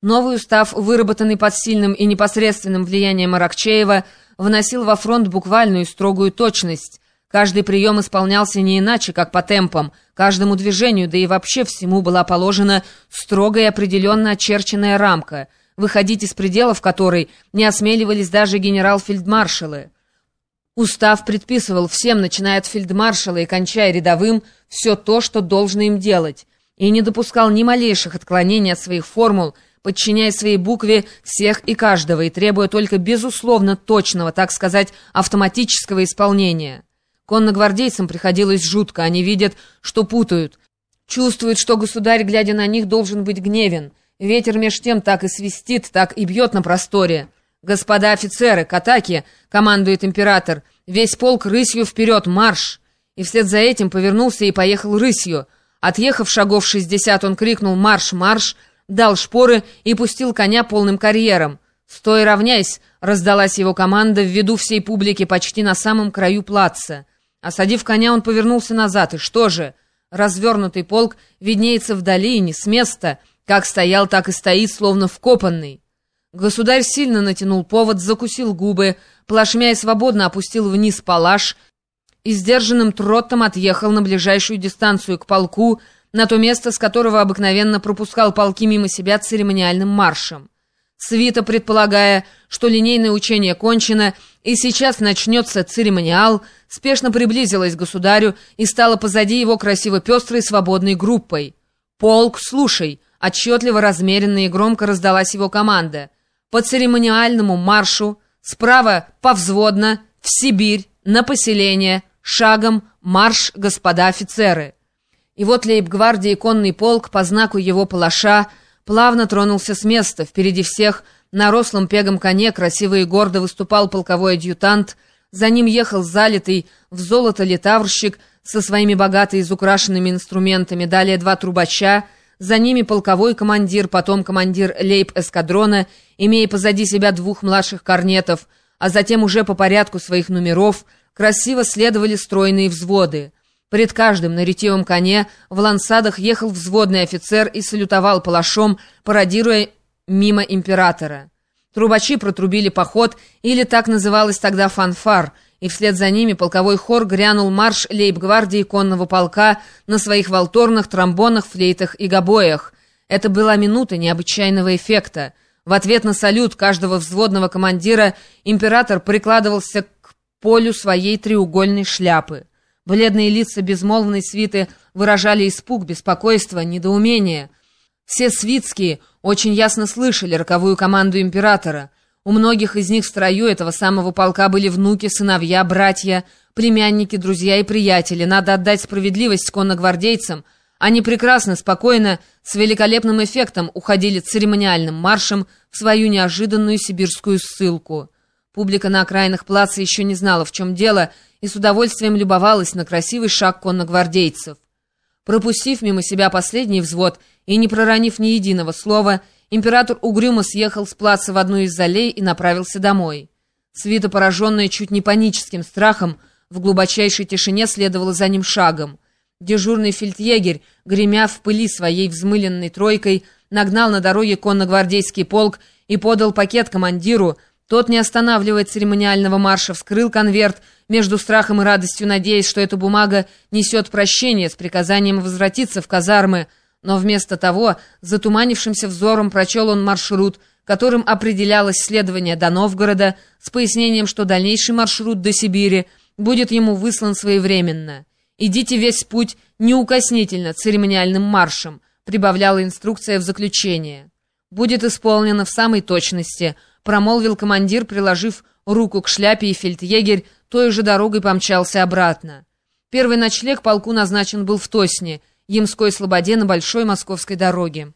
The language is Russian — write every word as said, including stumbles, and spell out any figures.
Новый устав, выработанный под сильным и непосредственным влиянием Аракчеева, вносил во фронт буквальную и строгую точность. Каждый прием исполнялся не иначе, как по темпам, каждому движению, да и вообще всему была положена строгая и определенно очерченная рамка, выходить из пределов которой не осмеливались даже генерал-фельдмаршалы. Устав предписывал всем, начиная от фельдмаршала и кончая рядовым, все то, что должно им делать, и не допускал ни малейших отклонений от своих формул, подчиняя своей букве всех и каждого и требуя только безусловно точного, так сказать, автоматического исполнения. Конногвардейцам приходилось жутко, они видят, что путают, чувствуют, что государь, глядя на них, должен быть гневен. Ветер меж тем так и свистит, так и бьет на просторе. «Господа офицеры, к атаке!» — командует император. «Весь полк рысью вперед, марш!» И вслед за этим повернулся и поехал рысью. Отъехав шагов шестьдесят, он крикнул «Марш, марш!», дал шпоры и пустил коня полным карьером. «Стой, равняйсь!» — раздалась его команда в виду всей публики почти на самом краю плаца. Осадив коня, он повернулся назад, и что же? Развернутый полк виднеется вдали, и не с места, как стоял, так и стоит, словно вкопанный. Государь сильно натянул повод, закусил губы, плашмя и свободно опустил вниз палаш и сдержанным тротом отъехал на ближайшую дистанцию к полку, на то место, с которого обыкновенно пропускал полки мимо себя церемониальным маршем. Свита, предполагая, что линейное учение кончено и сейчас начнется церемониал, спешно приблизилась к государю и стала позади его красиво пестрой свободной группой. «Полк, слушай!» — отчетливо, размеренно и громко раздалась его команда. «По церемониальному маршу, справа повзводно, в Сибирь, на поселение, шагом марш, господа офицеры!» И вот лейб-гвардии конный полк по знаку его палаша плавно тронулся с места. Впереди всех на рослом пегом коне красиво и гордо выступал полковой адъютант. За ним ехал залитый в золото литаврщик со своими богато изукрашенными инструментами. Далее два трубача. За ними полковой командир, потом командир лейб-эскадрона, имея позади себя двух младших корнетов, а затем уже по порядку своих номеров красиво следовали стройные взводы. Пред каждым на ретивом коне в лансадах ехал взводный офицер и салютовал палашом, пародируя мимо императора. Трубачи протрубили поход, или так называлось тогда фанфар, и вслед за ними полковой хор грянул марш лейб-гвардии конного полка на своих валторнах, тромбонах, флейтах и гобоях. Это была минута необычайного эффекта. В ответ на салют каждого взводного командира император прикладывался к полю своей треугольной шляпы. Бледные лица безмолвной свиты выражали испуг, беспокойство, недоумение. Все свитские очень ясно слышали роковую команду императора. У многих из них в строю этого самого полка были внуки, сыновья, братья, племянники, друзья и приятели. Надо отдать справедливость конногвардейцам. Они прекрасно, спокойно, с великолепным эффектом уходили церемониальным маршем в свою неожиданную сибирскую ссылку. Публика на окраинах плаца еще не знала, в чем дело, и с удовольствием любовалась на красивый шаг конногвардейцев. Пропустив мимо себя последний взвод и не проронив ни единого слова, император угрюмо съехал с плаца в одну из аллей и направился домой. Свита, пораженная чуть не паническим страхом, в глубочайшей тишине следовала за ним шагом. Дежурный фельдъегерь, гремя в пыли своей взмыленной тройкой, нагнал на дороге конногвардейский полк и подал пакет командиру. Тот, не останавливая церемониального марша, вскрыл конверт, между страхом и радостью надеясь, что эта бумага несет прощение с приказанием возвратиться в казармы, но вместо того, затуманившимся взором прочел он маршрут, которым определялось следование до Новгорода, с пояснением, что дальнейший маршрут до Сибири будет ему выслан своевременно. «Идите весь путь неукоснительно церемониальным маршем», прибавляла инструкция в заключение. «Будет исполнено в самой точности», промолвил командир, приложив руку к шляпе, и фельдъегерь той же дорогой помчался обратно. Первый ночлег полку назначен был в Тосне, Ямской слободе на Большой Московской дороге.